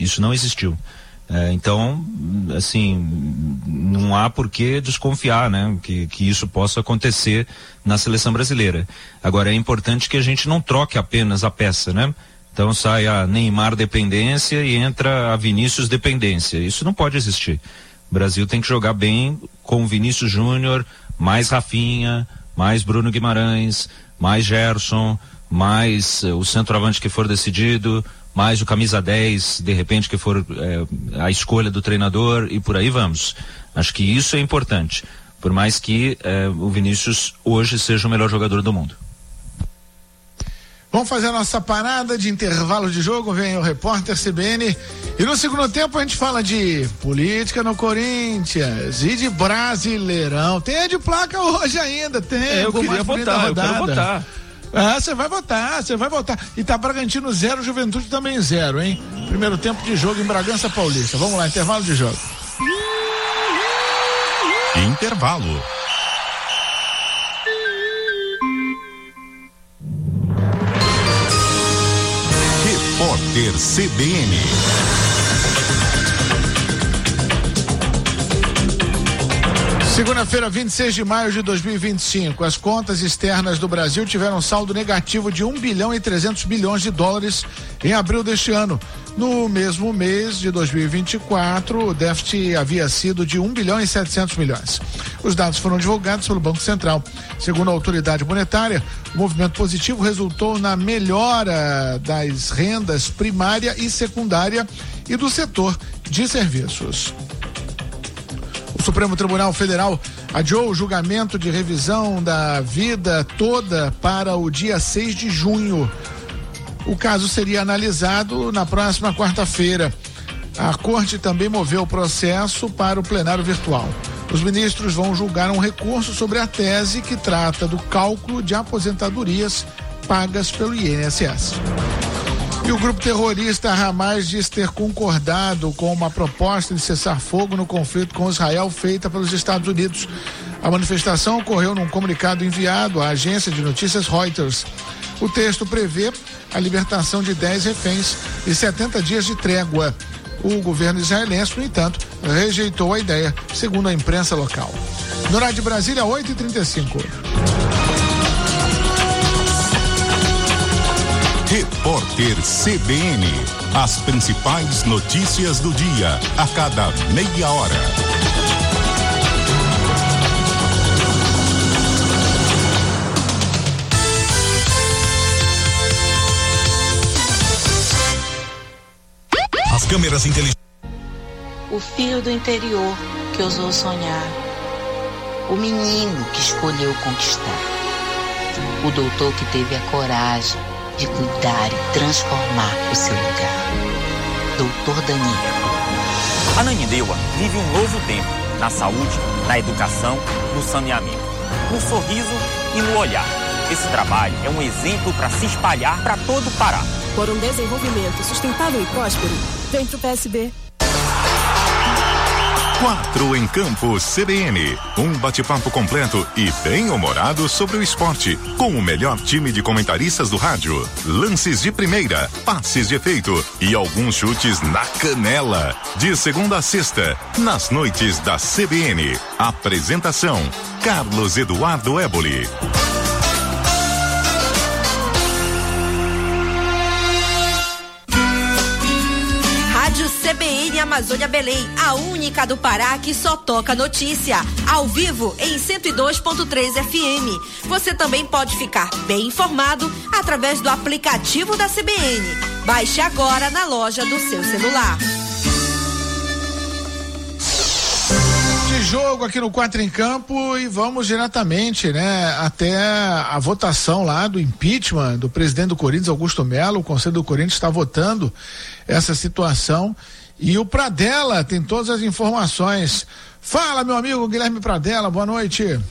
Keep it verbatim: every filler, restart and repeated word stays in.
Isso não existiu. É, então, assim, não há por que desconfiar, né, que, que isso possa acontecer na seleção brasileira. Agora, é importante que a gente não troque apenas a peça, né? Então sai a Neymar dependência e entra a Vinícius dependência. Isso não pode existir. O Brasil tem que jogar bem com Vinícius Júnior, mais Rafinha, mais Bruno Guimarães, mais Gerson, mais uh, o centroavante que for decidido, mais o camisa dez, de repente, que for é, a escolha do treinador, e por aí vamos. Acho que isso é importante, por mais que é, o Vinícius hoje seja o melhor jogador do mundo. Vamos fazer a nossa parada de intervalo de jogo, vem o repórter C B N, e no segundo tempo a gente fala de política no Corinthians e de Brasileirão. Tem a de placa hoje ainda, tem. É, eu queria votar, eu quero votar. Ah, você vai votar, você vai votar. E tá Bragantino zero, Juventude também zero, hein? Primeiro tempo de jogo em Bragança Paulista. Vamos lá, intervalo de jogo. Intervalo. Repórter C B N. Segunda-feira, vinte e seis de maio de dois mil e vinte e cinco, as contas externas do Brasil tiveram saldo negativo de um bilhão e trezentos bilhões de dólares em abril deste ano. No mesmo mês de dois mil e vinte e quatro, o déficit havia sido de um bilhão e setecentos milhões. Os dados foram divulgados pelo Banco Central. Segundo a autoridade monetária, o movimento positivo resultou na melhora das rendas primária e secundária e do setor de serviços. O Supremo Tribunal Federal adiou o julgamento de revisão da vida toda para o dia seis de junho. O caso seria analisado na próxima quarta-feira. A Corte também moveu o processo para o plenário virtual. Os ministros vão julgar um recurso sobre a tese que trata do cálculo de aposentadorias pagas pelo I N S S. E o grupo terrorista Hamas diz ter concordado com uma proposta de cessar fogo no conflito com Israel feita pelos Estados Unidos. A manifestação ocorreu num comunicado enviado à agência de notícias Reuters. O texto prevê a libertação de dez reféns e setenta dias de trégua. O governo israelense, no entanto, rejeitou a ideia, segundo a imprensa local. No horário de Brasília, oito e trinta e cinco. Repórter C B N. As principais notícias do dia, a cada meia hora. As câmeras inteligentes. O filho do interior que ousou sonhar. O menino que escolheu conquistar. O doutor que teve a coragem de cuidar e transformar o seu lugar. doutor Daniel. Ananindeua vive um novo tempo na saúde, na educação, no saneamento, no sorriso e no olhar. Esse trabalho é um exemplo para se espalhar para todo o Pará. Por um desenvolvimento sustentável e próspero, vem pro P S B. Quatro em Campo C B N. Um bate-papo completo e bem humorado sobre o esporte. Com o melhor time de comentaristas do rádio. Lances de primeira, passes de efeito e alguns chutes na canela. De segunda a sexta, nas noites da C B N. Apresentação: Carlos Eduardo Éboli. C B N Amazônia Belém, a única do Pará que só toca notícia, ao vivo em cento e dois ponto três F M. Você também pode ficar bem informado através do aplicativo da C B N. Baixe agora na loja do seu celular. De jogo aqui no Quatro em Campo e vamos diretamente, né, até a votação lá do impeachment do presidente do Corinthians, Augusto Melo. O Conselho do Corinthians está votando essa situação e o Pradella tem todas as informações. Fala, meu amigo Guilherme Pradella, boa noite.